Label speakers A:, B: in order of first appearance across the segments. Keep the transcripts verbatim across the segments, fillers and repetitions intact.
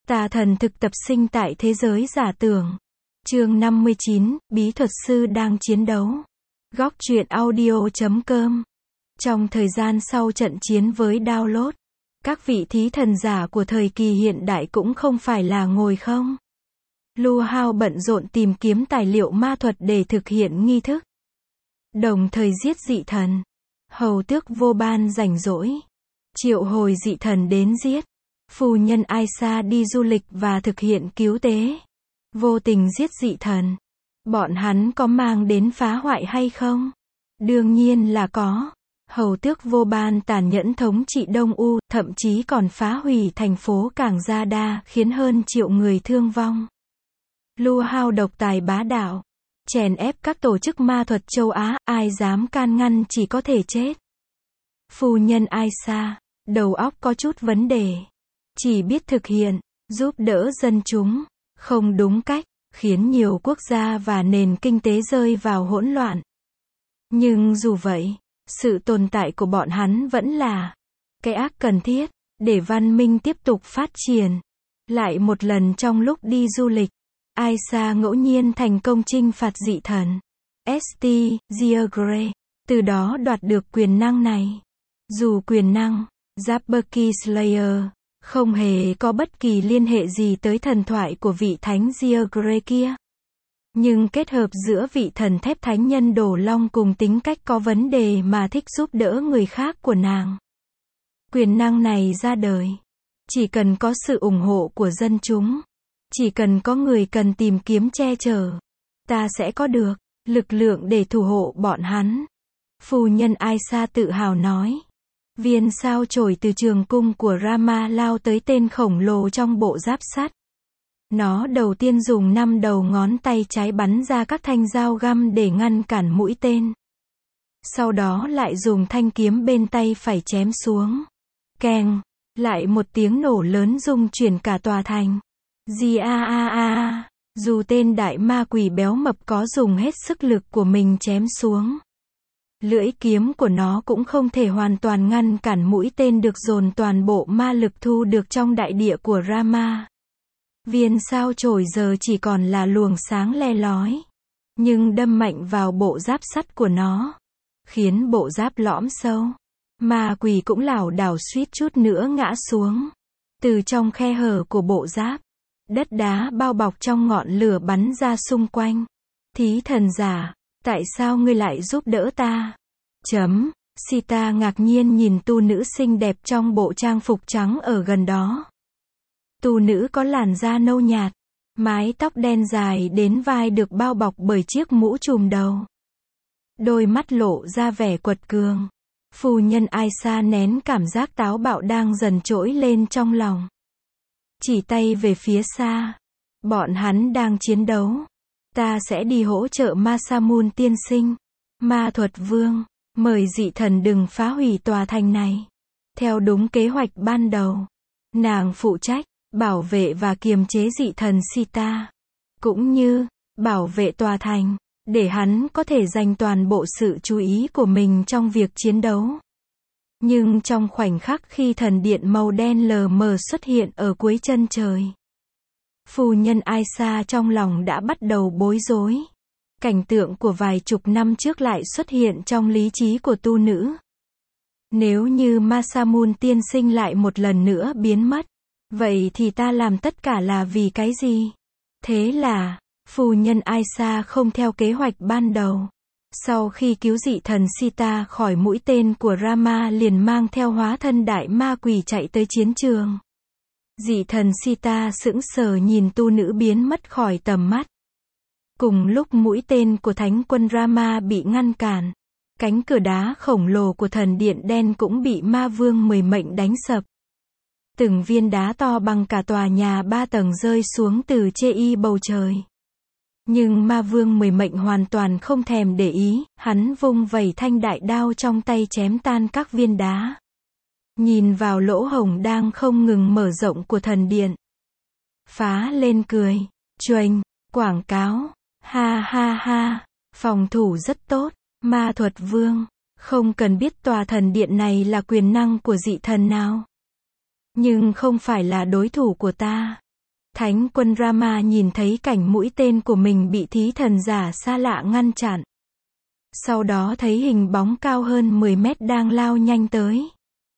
A: Tà thần thực tập sinh tại thế giới giả tưởng. Chương năm mươi chín, bí thuật sư đang chiến đấu. Góc truyện audio chấm com. Trong thời gian sau trận chiến với Download, các vị thí thần giả của thời kỳ hiện đại cũng không phải là ngồi không. Lu Hao bận rộn tìm kiếm tài liệu ma thuật để thực hiện nghi thức, đồng thời giết dị thần. Hầu tước Vô Ban rảnh rỗi, triệu hồi dị thần đến giết. Phu nhân Aisa đi du lịch và thực hiện cứu tế, vô tình giết dị thần. Bọn hắn có mang đến phá hoại hay không? Đương nhiên là có. Hầu tước Vô Ban tàn nhẫn thống trị Đông U, thậm chí còn phá hủy thành phố Cảng Gia Đa, khiến hơn triệu người thương vong. Lu Hao độc tài bá đạo, chèn ép các tổ chức ma thuật châu Á, ai dám can ngăn chỉ có thể chết. Phu nhân Aisa, đầu óc có chút vấn đề, chỉ biết thực hiện, giúp đỡ dân chúng, không đúng cách, khiến nhiều quốc gia và nền kinh tế rơi vào hỗn loạn. Nhưng dù vậy, sự tồn tại của bọn hắn vẫn là cái ác cần thiết, để văn minh tiếp tục phát triển. Lại một lần trong lúc đi du lịch, Aisa ngẫu nhiên thành công chinh phạt dị thần St. Giagre, từ đó đoạt được quyền năng này. Dù quyền năng Jabberkey Slayer không hề có bất kỳ liên hệ gì tới thần thoại của vị thánh Giagre kia, nhưng kết hợp giữa vị thần thép thánh nhân Đổ Long cùng tính cách có vấn đề mà thích giúp đỡ người khác của nàng, quyền năng này ra đời. Chỉ cần có sự ủng hộ của dân chúng, chỉ cần có người cần tìm kiếm che chở, ta sẽ có được lực lượng để thủ hộ bọn hắn. Phu nhân Aisa tự hào nói. Viên sao chổi từ trường cung của Rama lao tới tên khổng lồ trong bộ giáp sắt. Nó đầu tiên dùng năm đầu ngón tay trái bắn ra các thanh dao găm để ngăn cản mũi tên. Sau đó lại dùng thanh kiếm bên tay phải chém xuống. Keng, lại một tiếng nổ lớn rung chuyển cả tòa thành. Di a a a, dù tên đại ma quỷ béo mập có dùng hết sức lực của mình chém xuống, lưỡi kiếm của nó cũng không thể hoàn toàn ngăn cản mũi tên được dồn toàn bộ ma lực thu được trong đại địa của Rama. Viên sao chổi giờ chỉ còn là luồng sáng le lói, nhưng đâm mạnh vào bộ giáp sắt của nó, khiến bộ giáp lõm sâu. Ma quỷ cũng lảo đảo suýt chút nữa ngã xuống. Từ trong khe hở của bộ giáp, đất đá bao bọc trong ngọn lửa bắn ra xung quanh. Thí thần giả, tại sao ngươi lại giúp đỡ ta? Chấm. Sita ngạc nhiên nhìn tu nữ xinh đẹp trong bộ trang phục trắng ở gần đó. Tu nữ có làn da nâu nhạt, mái tóc đen dài đến vai được bao bọc bởi chiếc mũ trùm đầu. Đôi mắt lộ ra vẻ quật cường. Phu nhân Aisa nén cảm giác táo bạo đang dần trỗi lên trong lòng. Chỉ tay về phía xa. Bọn hắn đang chiến đấu. Ta sẽ đi hỗ trợ Masamune tiên sinh. Ma thuật vương, mời dị thần đừng phá hủy tòa thành này. Theo đúng kế hoạch ban đầu, nàng phụ trách bảo vệ và kiềm chế dị thần Sita, cũng như bảo vệ tòa thành, để hắn có thể dành toàn bộ sự chú ý của mình trong việc chiến đấu. Nhưng trong khoảnh khắc khi thần điện màu đen lờ mờ xuất hiện ở cuối chân trời, phu nhân Aisa trong lòng đã bắt đầu bối rối. Cảnh tượng của vài chục năm trước lại xuất hiện trong lý trí của tu nữ. Nếu như Masamune tiên sinh lại một lần nữa biến mất, vậy thì ta làm tất cả là vì cái gì? Thế là, phu nhân Aisa không theo kế hoạch ban đầu. Sau khi cứu dị thần Sita khỏi mũi tên của Rama liền mang theo hóa thân đại ma quỷ chạy tới chiến trường. Dị thần Sita sững sờ nhìn tu nữ biến mất khỏi tầm mắt. Cùng lúc mũi tên của thánh quân Rama bị ngăn cản, cánh cửa đá khổng lồ của thần điện đen cũng bị ma vương mười mệnh đánh sập. Từng viên đá to bằng cả tòa nhà ba tầng rơi xuống từ chê y bầu trời. Nhưng ma vương mười mệnh hoàn toàn không thèm để ý, hắn vung vẩy thanh đại đao trong tay chém tan các viên đá. Nhìn vào lỗ hổng đang không ngừng mở rộng của thần điện, phá lên cười, chuềnh, quảng cáo, ha ha ha, phòng thủ rất tốt, ma thuật vương, không cần biết tòa thần điện này là quyền năng của dị thần nào. Nhưng không phải là đối thủ của ta. Thánh quân Rama nhìn thấy cảnh mũi tên của mình bị thí thần giả xa lạ ngăn chặn. Sau đó thấy hình bóng cao hơn mười mét đang lao nhanh tới.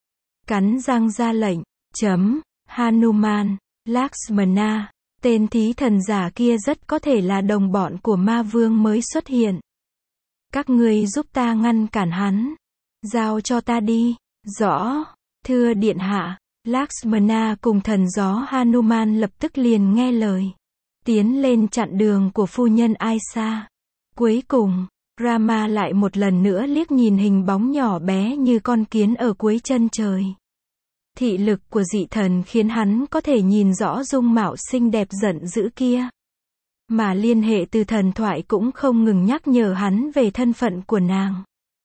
A: Cắn răng ra lệnh, chấm, Hanuman, Lakshmana, tên thí thần giả kia rất có thể là đồng bọn của ma vương mới xuất hiện. Các ngươi giúp ta ngăn cản hắn. Giao cho ta đi. Rõ, thưa điện hạ. Lakshmana cùng thần gió Hanuman lập tức liền nghe lời. Tiến lên chặn đường của phu nhân Aisa. Cuối cùng, Rama lại một lần nữa liếc nhìn hình bóng nhỏ bé như con kiến ở cuối chân trời. Thị lực của dị thần khiến hắn có thể nhìn rõ dung mạo xinh đẹp giận dữ kia. Mà liên hệ từ thần thoại cũng không ngừng nhắc nhở hắn về thân phận của nàng.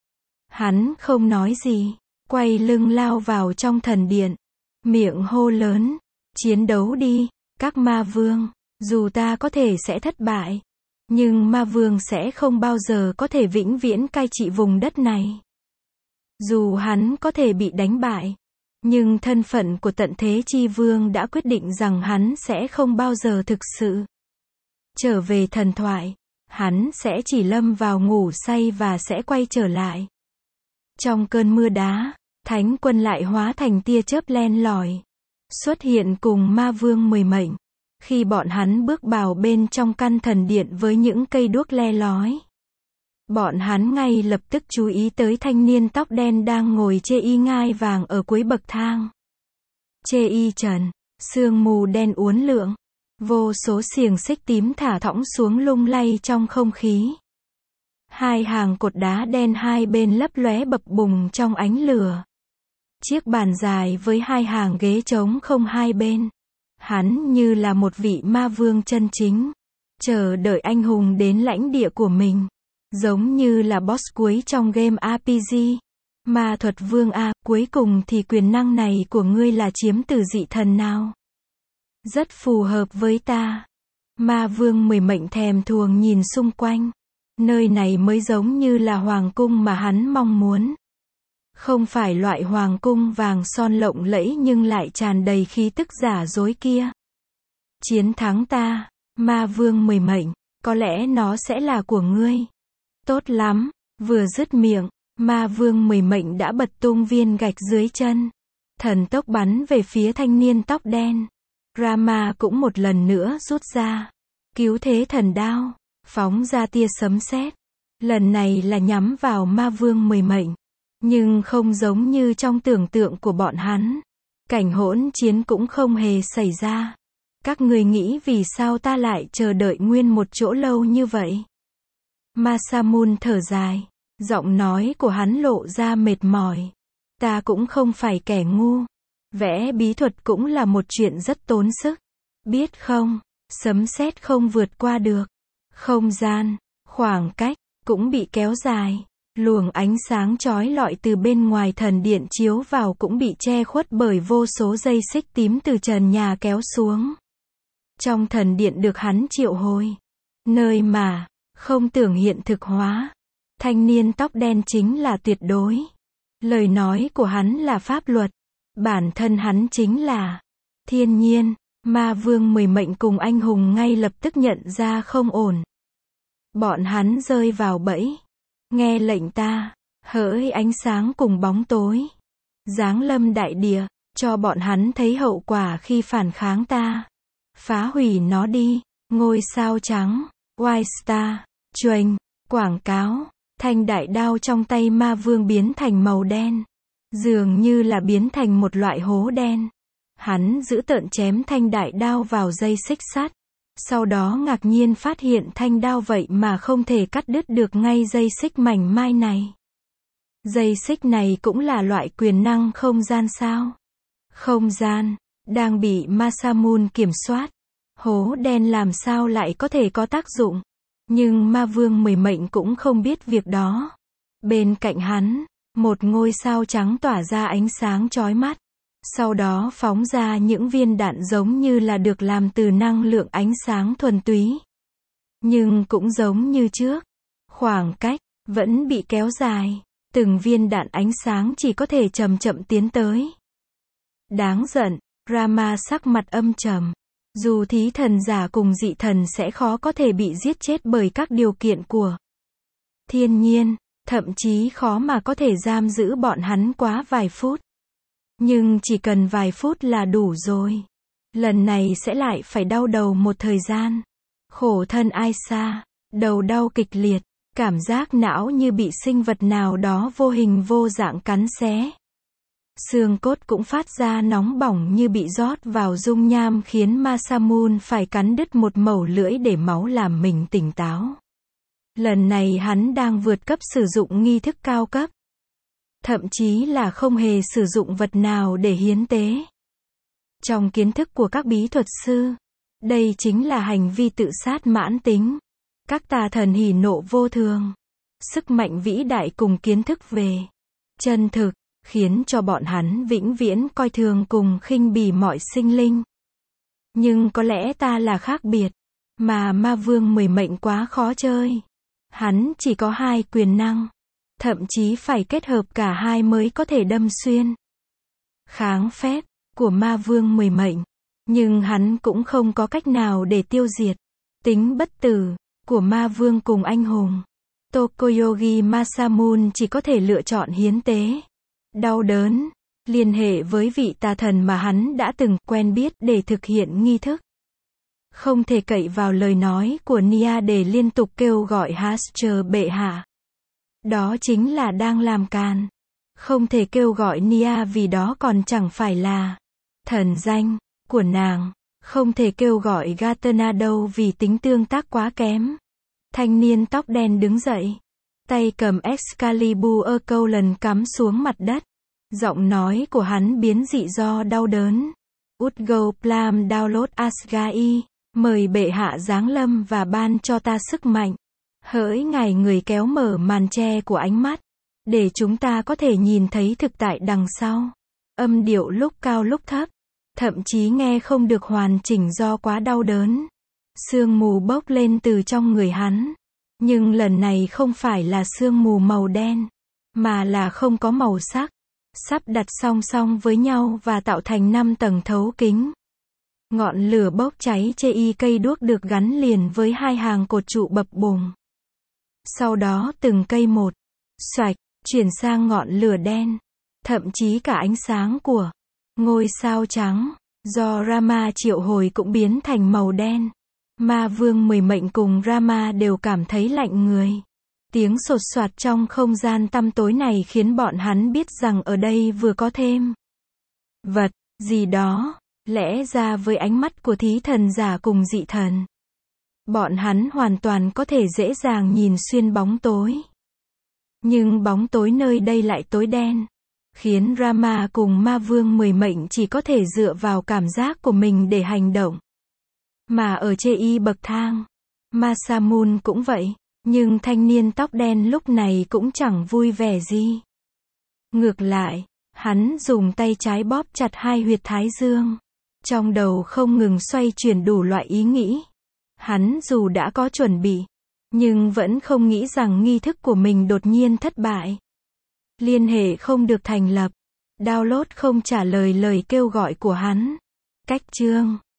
A: Hắn không nói gì, quay lưng lao vào trong thần điện. Miệng hô lớn, chiến đấu đi, các ma vương, dù ta có thể sẽ thất bại, nhưng ma vương sẽ không bao giờ có thể vĩnh viễn cai trị vùng đất này. Dù hắn có thể bị đánh bại, nhưng thân phận của tận thế chi vương đã quyết định rằng hắn sẽ không bao giờ thực sự trở về thần thoại, hắn sẽ chỉ lâm vào ngủ say và sẽ quay trở lại. Trong cơn mưa đá, Thánh quân lại hóa thành tia chớp len lỏi, xuất hiện cùng ma vương mười mệnh. Khi bọn hắn bước vào bên trong căn thần điện với những cây đuốc le lói, bọn hắn ngay lập tức chú ý tới thanh niên tóc đen đang ngồi chê y ngai vàng ở cuối bậc thang. Chê y trần, sương mù đen uốn lượn, vô số xiềng xích tím thả thõng xuống lung lay trong không khí. Hai hàng cột đá đen hai bên lấp lóe bập bùng trong ánh lửa. Chiếc bàn dài với hai hàng ghế trống không hai bên. Hắn như là một vị ma vương chân chính, chờ đợi anh hùng đến lãnh địa của mình. Giống như là boss cuối trong game rờ pê giê. Ma thuật vương A, cuối cùng thì quyền năng này của ngươi là chiếm từ dị thần nào? Rất phù hợp với ta. Ma vương mười mệnh thèm thuồng nhìn xung quanh. Nơi này mới giống như là hoàng cung mà hắn mong muốn. Không phải loại hoàng cung vàng son lộng lẫy nhưng lại tràn đầy khí tức giả dối kia. Chiến thắng ta, ma vương mười mệnh, có lẽ nó sẽ là của ngươi. Tốt lắm, vừa dứt miệng, ma vương mười mệnh đã bật tung viên gạch dưới chân. Thần tốc bắn về phía thanh niên tóc đen. Rama cũng một lần nữa rút ra. Cứu thế thần đao, phóng ra tia sấm sét. Lần này là nhắm vào ma vương mười mệnh. Nhưng không giống như trong tưởng tượng của bọn hắn. Cảnh hỗn chiến cũng không hề xảy ra. Các người nghĩ vì sao ta lại chờ đợi nguyên một chỗ lâu như vậy? Masamune thở dài. Giọng nói của hắn lộ ra mệt mỏi. Ta cũng không phải kẻ ngu. Vẽ bí thuật cũng là một chuyện rất tốn sức. Biết không, sấm sét không vượt qua được. Không gian, khoảng cách, cũng bị kéo dài. Luồng ánh sáng chói lọi từ bên ngoài thần điện chiếu vào cũng bị che khuất bởi vô số dây xích tím từ trần nhà kéo xuống. Trong thần điện được hắn triệu hồi. Nơi mà, không tưởng hiện thực hóa. Thanh niên tóc đen chính là tuyệt đối. Lời nói của hắn là pháp luật. Bản thân hắn chính là thiên nhiên. Ma vương mười mệnh cùng anh hùng ngay lập tức nhận ra không ổn. Bọn hắn rơi vào bẫy. Nghe lệnh ta, hỡi ánh sáng cùng bóng tối. Giáng lâm đại địa, cho bọn hắn thấy hậu quả khi phản kháng ta. Phá hủy nó đi, ngôi sao trắng, White Star, chuềnh, quảng cáo, thanh đại đao trong tay ma vương biến thành màu đen. Dường như là biến thành một loại hố đen. Hắn giữ tợn chém thanh đại đao vào dây xích sắt. Sau đó ngạc nhiên phát hiện thanh đao vậy mà không thể cắt đứt được ngay dây xích mảnh mai này. Dây xích này cũng là loại quyền năng không gian sao? Không gian, đang bị Masamune kiểm soát. Hố đen làm sao lại có thể có tác dụng? Nhưng ma vương mười mệnh cũng không biết việc đó. Bên cạnh hắn, một ngôi sao trắng tỏa ra ánh sáng chói mắt. Sau đó phóng ra những viên đạn giống như là được làm từ năng lượng ánh sáng thuần túy. Nhưng cũng giống như trước, khoảng cách vẫn bị kéo dài, từng viên đạn ánh sáng chỉ có thể chậm chậm tiến tới. Đáng giận, Rama sắc mặt âm trầm. Dù thí thần giả cùng dị thần sẽ khó có thể bị giết chết bởi các điều kiện của thiên nhiên, thậm chí khó mà có thể giam giữ bọn hắn quá vài phút. Nhưng chỉ cần vài phút là đủ rồi. Lần này sẽ lại phải đau đầu một thời gian. Khổ thân Aisha, đầu đau kịch liệt, cảm giác não như bị sinh vật nào đó vô hình vô dạng cắn xé. Xương cốt cũng phát ra nóng bỏng như bị rót vào dung nham khiến Masamune phải cắn đứt một mẩu lưỡi để máu làm mình tỉnh táo. Lần này hắn đang vượt cấp sử dụng nghi thức cao cấp. Thậm chí là không hề sử dụng vật nào để hiến tế. Trong kiến thức của các bí thuật sư, đây chính là hành vi tự sát mãn tính. Các tà thần hỉ nộ vô thường, sức mạnh vĩ đại cùng kiến thức về chân thực, khiến cho bọn hắn vĩnh viễn coi thường cùng khinh bỉ mọi sinh linh. Nhưng có lẽ ta là khác biệt, mà ma vương mười mệnh quá khó chơi. Hắn chỉ có hai quyền năng, thậm chí phải kết hợp cả hai mới có thể đâm xuyên. Kháng phép của ma vương mười mệnh, nhưng hắn cũng không có cách nào để tiêu diệt tính bất tử của ma vương cùng anh hùng. Tokoyogi Masamune chỉ có thể lựa chọn hiến tế đau đớn, liên hệ với vị tà thần mà hắn đã từng quen biết để thực hiện nghi thức. Không thể cậy vào lời nói của Nia để liên tục kêu gọi Haster bệ hạ. Đó chính là đang làm càn. Không thể kêu gọi Nia vì đó còn chẳng phải là thần danh của nàng. Không thể kêu gọi Gatana đâu vì tính tương tác quá kém. Thanh niên tóc đen đứng dậy. Tay cầm Excalibur câu lần cắm xuống mặt đất. Giọng nói của hắn biến dị do đau đớn. Utgo Plam download Asgai. Mời bệ hạ giáng lâm và ban cho ta sức mạnh. Hỡi ngài người kéo mở màn che của ánh mắt. Để chúng ta có thể nhìn thấy thực tại đằng sau. Âm điệu lúc cao lúc thấp. Thậm chí nghe không được hoàn chỉnh do quá đau đớn. Sương mù bốc lên từ trong người hắn. Nhưng lần này không phải là sương mù màu đen. Mà là không có màu sắc. Sắp đặt song song với nhau và tạo thành năm tầng thấu kính. Ngọn lửa bốc cháy chê y cây đuốc được gắn liền với hai hàng cột trụ bập bùng. Sau đó từng cây một, xoạch, chuyển sang ngọn lửa đen. Thậm chí cả ánh sáng của ngôi sao trắng, do Rama triệu hồi cũng biến thành màu đen. Ma vương mười mệnh cùng Rama đều cảm thấy lạnh người. Tiếng sột soạt trong không gian tăm tối này khiến bọn hắn biết rằng ở đây vừa có thêm vật gì đó. Lẽ ra với ánh mắt của thí thần giả cùng dị thần, bọn hắn hoàn toàn có thể dễ dàng nhìn xuyên bóng tối. Nhưng bóng tối nơi đây lại tối đen, khiến Rama cùng ma vương mười mệnh chỉ có thể dựa vào cảm giác của mình để hành động. Mà ở chê y bậc thang, Masamune cũng vậy, nhưng thanh niên tóc đen lúc này cũng chẳng vui vẻ gì. Ngược lại, hắn dùng tay trái bóp chặt hai huyệt thái dương. Trong đầu không ngừng xoay chuyển đủ loại ý nghĩ. Hắn dù đã có chuẩn bị, nhưng vẫn không nghĩ rằng nghi thức của mình đột nhiên thất bại. Liên hệ không được thành lập. Download không trả lời lời kêu gọi của hắn. Cách chương